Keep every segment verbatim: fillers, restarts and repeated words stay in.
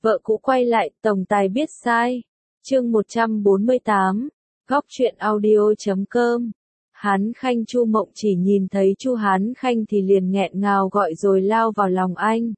Vợ cũ quay lại, tổng tài biết sai. Chương một trăm bốn mươi tám, góc truyện audio chấm com. Hán Khanh Chu Mộng Chỉ nhìn thấy Chu Hán Khanh thì liền nghẹn ngào gọi rồi lao vào lòng anh.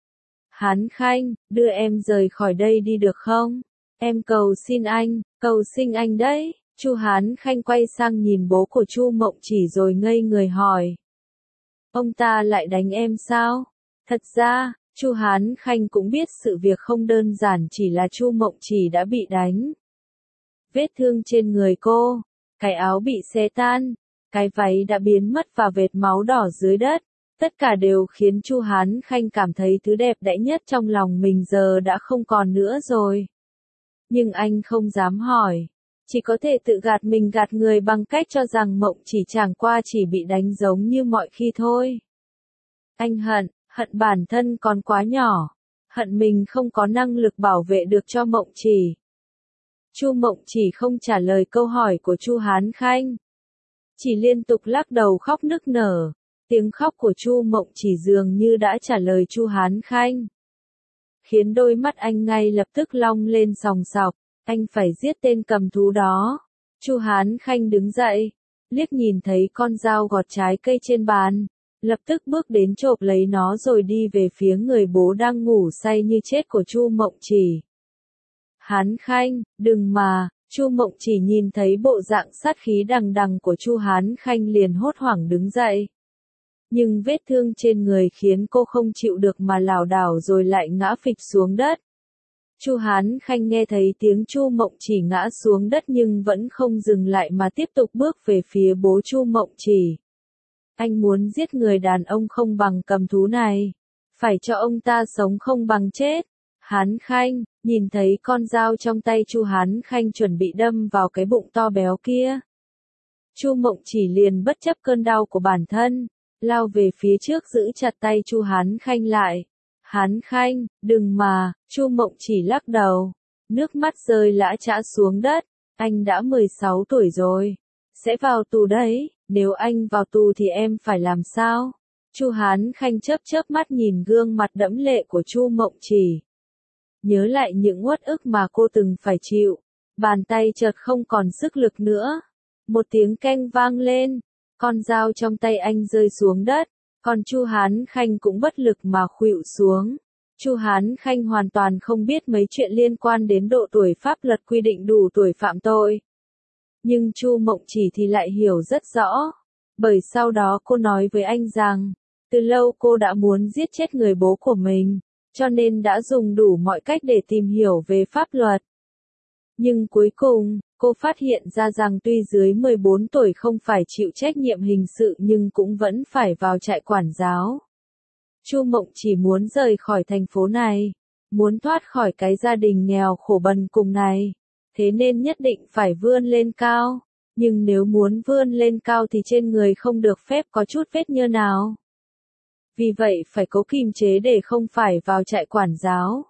Hán Khanh, đưa em rời khỏi đây đi được không? Em cầu xin anh, cầu xin anh đấy. Chu Hán Khanh quay sang nhìn bố của Chu Mộng Chỉ rồi ngây người hỏi. Ông ta lại đánh em sao? Thật ra, Chu Hán Khanh cũng biết sự việc không đơn giản chỉ là Chu Mộng Chỉ đã bị đánh. Vết thương trên người cô, cái áo bị xé tan, cái váy đã biến mất và vệt máu đỏ dưới đất, tất cả đều khiến Chu Hán Khanh cảm thấy thứ đẹp đẽ nhất trong lòng mình giờ đã không còn nữa rồi. Nhưng anh không dám hỏi, chỉ có thể tự gạt mình gạt người bằng cách cho rằng Mộng Chỉ chẳng qua chỉ bị đánh giống như mọi khi thôi. Anh hận, hận bản thân còn quá nhỏ, hận mình không có năng lực bảo vệ được cho Mộng Chỉ. Chu Mộng Chỉ không trả lời câu hỏi của Chu Hán Khanh, chỉ liên tục lắc đầu khóc nức nở. Tiếng khóc của Chu Mộng Chỉ dường như đã trả lời Chu Hán Khanh, khiến đôi mắt anh ngay lập tức long lên sòng sọc. Anh phải giết tên cầm thú đó. Chu Hán Khanh đứng dậy, liếc nhìn thấy con dao gọt trái cây trên bàn, lập tức bước đến chộp lấy nó rồi đi về phía người bố đang ngủ say như chết của Chu Mộng Chỉ. Hán Khanh, đừng mà. Chu Mộng Chỉ nhìn thấy bộ dạng sát khí đằng đằng của Chu Hán Khanh liền hốt hoảng đứng dậy. Nhưng vết thương trên người khiến cô không chịu được mà lảo đảo rồi lại ngã phịch xuống đất. Chu Hán Khanh nghe thấy tiếng Chu Mộng Chỉ ngã xuống đất nhưng vẫn không dừng lại mà tiếp tục bước về phía bố Chu Mộng Chỉ. Anh muốn giết người đàn ông không bằng cầm thú này, phải cho ông ta sống không bằng chết. Hán Khanh, nhìn thấy con dao trong tay Chu Hán Khanh chuẩn bị đâm vào cái bụng to béo kia. Chu Mộng Chỉ liền bất chấp cơn đau của bản thân, lao về phía trước giữ chặt tay Chu Hán Khanh lại. Hán Khanh, đừng mà. Chu Mộng Chỉ lắc đầu, nước mắt rơi lã chã xuống đất. Anh đã mười sáu tuổi rồi, sẽ vào tù đấy, nếu anh vào tù thì em phải làm sao? Chu Hán Khanh chớp chớp mắt nhìn gương mặt đẫm lệ của Chu Mộng Chỉ. Nhớ lại những uất ức mà cô từng phải chịu, bàn tay chợt không còn sức lực nữa. Một tiếng keng vang lên, con dao trong tay anh rơi xuống đất, còn Chu Hán Khanh cũng bất lực mà khuỵu xuống. Chu Hán Khanh hoàn toàn không biết mấy chuyện liên quan đến độ tuổi pháp luật quy định đủ tuổi phạm tội. Nhưng Chu Mộng Chỉ thì lại hiểu rất rõ, bởi sau đó cô nói với anh rằng, từ lâu cô đã muốn giết chết người bố của mình, cho nên đã dùng đủ mọi cách để tìm hiểu về pháp luật. Nhưng cuối cùng, cô phát hiện ra rằng tuy dưới mười bốn tuổi không phải chịu trách nhiệm hình sự nhưng cũng vẫn phải vào trại quản giáo. Chu Mộng Chỉ muốn rời khỏi thành phố này, muốn thoát khỏi cái gia đình nghèo khổ bần cùng này, thế nên nhất định phải vươn lên cao. Nhưng nếu muốn vươn lên cao thì trên người không được phép có chút vết nhơ nào. Vì vậy phải cố kìm chế để không phải vào trại quản giáo.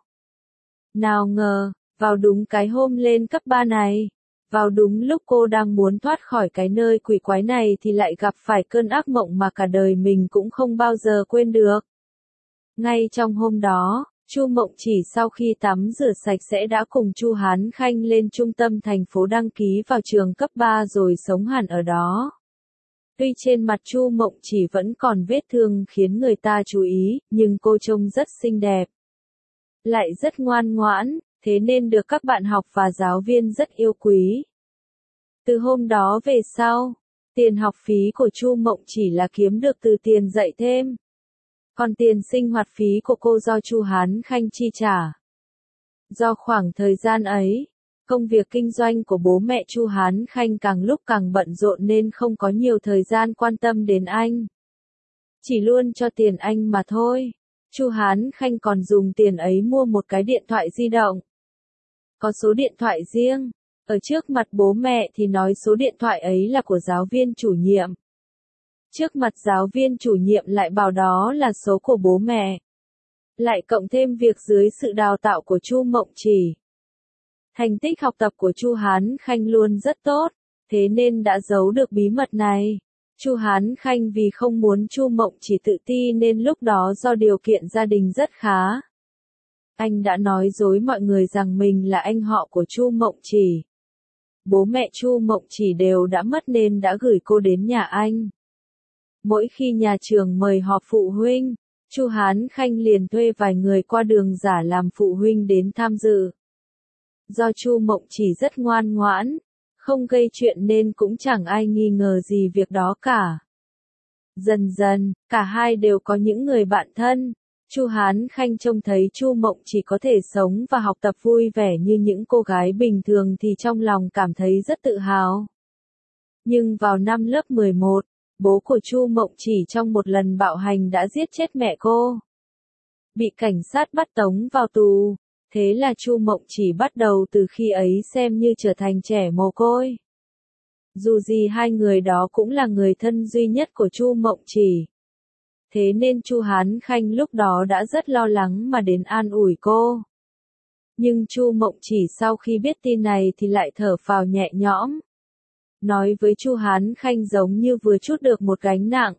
Nào ngờ, vào đúng cái hôm lên cấp ba này, vào đúng lúc cô đang muốn thoát khỏi cái nơi quỷ quái này thì lại gặp phải cơn ác mộng mà cả đời mình cũng không bao giờ quên được. Ngay trong hôm đó, Chu Mộng Chỉ sau khi tắm rửa sạch sẽ đã cùng Chu Hán Khanh lên trung tâm thành phố đăng ký vào trường cấp ba rồi sống hẳn ở đó. Tuy trên mặt Chu Mộng Chỉ vẫn còn vết thương khiến người ta chú ý, nhưng cô trông rất xinh đẹp, lại rất ngoan ngoãn, thế nên được các bạn học và giáo viên rất yêu quý. Từ hôm đó về sau, tiền học phí của Chu Mộng Chỉ là kiếm được từ tiền dạy thêm. Còn tiền sinh hoạt phí của cô do Chu Hán Khanh chi trả. Do khoảng thời gian ấy, công việc kinh doanh của bố mẹ Chu Hán Khanh càng lúc càng bận rộn nên không có nhiều thời gian quan tâm đến anh. Chỉ luôn cho tiền anh mà thôi. Chu Hán Khanh còn dùng tiền ấy mua một cái điện thoại di động. Có số điện thoại riêng, ở trước mặt bố mẹ thì nói số điện thoại ấy là của giáo viên chủ nhiệm. Trước mặt giáo viên chủ nhiệm lại bảo đó là số của bố mẹ. Lại cộng thêm việc dưới sự đào tạo của Chu Mộng Chỉ, thành tích học tập của Chu Hán Khanh luôn rất tốt, thế nên đã giấu được bí mật này. Chu Hán Khanh vì không muốn Chu Mộng Chỉ tự ti nên lúc đó do điều kiện gia đình rất khá, Anh đã nói dối mọi người rằng mình là anh họ của Chu Mộng Chỉ. Bố mẹ Chu Mộng Chỉ đều đã mất nên đã gửi cô đến nhà anh. Mỗi khi nhà trường mời họp phụ huynh, Chu Hán Khanh liền thuê vài người qua đường giả làm phụ huynh đến tham dự. Do Chu Mộng Chỉ rất ngoan ngoãn, không gây chuyện nên cũng chẳng ai nghi ngờ gì việc đó cả. Dần dần, cả hai đều có những người bạn thân. Chu Hán Khanh trông thấy Chu Mộng Chỉ có thể sống và học tập vui vẻ như những cô gái bình thường thì trong lòng cảm thấy rất tự hào. Nhưng vào năm lớp mười một, bố của Chu Mộng Chỉ trong một lần bạo hành đã giết chết mẹ cô. Bị cảnh sát bắt tống vào tù, thế là Chu Mộng Chỉ bắt đầu từ khi ấy xem như trở thành trẻ mồ côi. Dù gì hai người đó cũng là người thân duy nhất của Chu Mộng Chỉ. Thế nên Chu Hán Khanh lúc đó đã rất lo lắng mà đến an ủi cô. Nhưng Chu Mộng Chỉ sau khi biết tin này thì lại thở phào nhẹ nhõm. Nói với Chu Hán Khanh giống như vừa trút được một gánh nặng.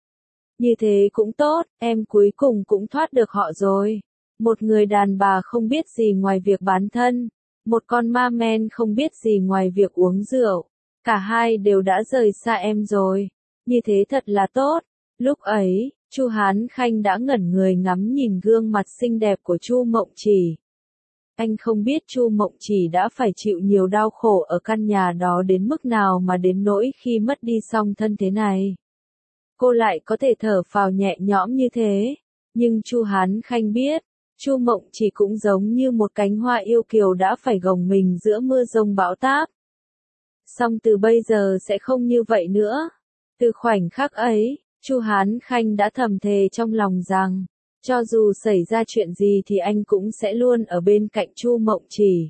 Như thế cũng tốt, em cuối cùng cũng thoát được họ rồi. Một người đàn bà không biết gì ngoài việc bán thân. Một con ma men không biết gì ngoài việc uống rượu. Cả hai đều đã rời xa em rồi. Như thế thật là tốt. Lúc ấy, Chu Hán Khanh đã ngẩn người ngắm nhìn gương mặt xinh đẹp của Chu Mộng Chỉ. Anh không biết Chu Mộng Chỉ đã phải chịu nhiều đau khổ ở căn nhà đó đến mức nào mà đến nỗi khi mất đi song thân thế này. Cô lại có thể thở phào nhẹ nhõm như thế. Nhưng Chu Hán Khanh biết, Chu Mộng Chỉ cũng giống như một cánh hoa yêu kiều đã phải gồng mình giữa mưa giông bão táp. Song từ bây giờ sẽ không như vậy nữa. Từ khoảnh khắc ấy, Chu Hán Khanh đã thầm thề trong lòng rằng, cho dù xảy ra chuyện gì thì anh cũng sẽ luôn ở bên cạnh Chu Mộng Chỉ.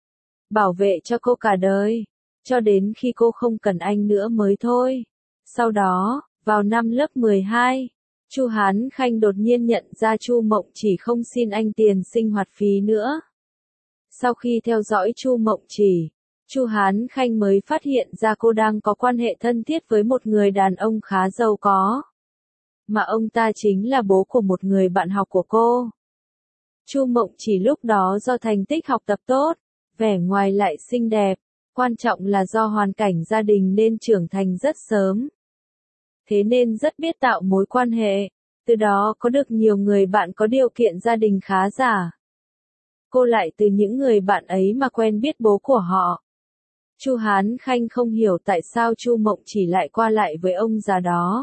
Bảo vệ cho cô cả đời, cho đến khi cô không cần anh nữa mới thôi. Sau đó, vào năm lớp mười hai, Chu Hán Khanh đột nhiên nhận ra Chu Mộng Chỉ không xin anh tiền sinh hoạt phí nữa. Sau khi theo dõi Chu Mộng Chỉ, Chu Hán Khanh mới phát hiện ra cô đang có quan hệ thân thiết với một người đàn ông khá giàu có. Mà ông ta chính là bố của một người bạn học của cô. Chu Mộng Chỉ lúc đó do thành tích học tập tốt, vẻ ngoài lại xinh đẹp, quan trọng là do hoàn cảnh gia đình nên trưởng thành rất sớm. Thế nên rất biết tạo mối quan hệ, từ đó có được nhiều người bạn có điều kiện gia đình khá giả. Cô lại từ những người bạn ấy mà quen biết bố của họ. Chu Hán Khanh không hiểu tại sao Chu Mộng Chỉ lại qua lại với ông già đó.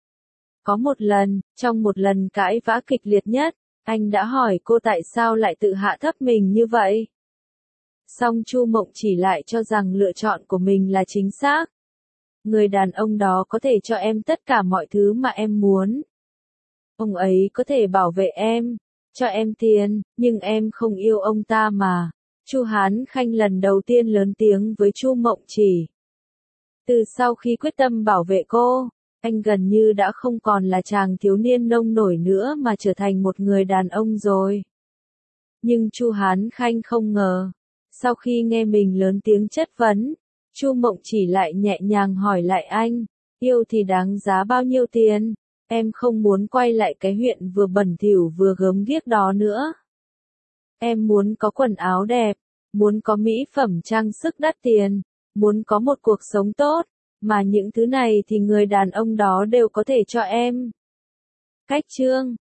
Có một lần, trong một lần cãi vã kịch liệt nhất, anh đã hỏi cô tại sao lại tự hạ thấp mình như vậy. Song Chu Mộng Chỉ lại cho rằng lựa chọn của mình là chính xác. Người đàn ông đó có thể cho em tất cả mọi thứ mà em muốn. Ông ấy có thể bảo vệ em, cho em tiền, nhưng em không yêu ông ta mà. Chu Hán Khanh lần đầu tiên lớn tiếng với Chu Mộng Chỉ. Từ sau khi quyết tâm bảo vệ cô, anh gần như đã không còn là chàng thiếu niên nông nổi nữa mà trở thành một người đàn ông rồi. Nhưng Chu Hán Khanh không ngờ, sau khi nghe mình lớn tiếng chất vấn, Chu Mộng Chỉ lại nhẹ nhàng hỏi lại anh, yêu thì đáng giá bao nhiêu tiền? Em không muốn quay lại cái huyện vừa bẩn thỉu vừa gớm ghiếc đó nữa. Em muốn có quần áo đẹp, muốn có mỹ phẩm trang sức đắt tiền, muốn có một cuộc sống tốt, mà những thứ này thì người đàn ông đó đều có thể cho em. Cách chương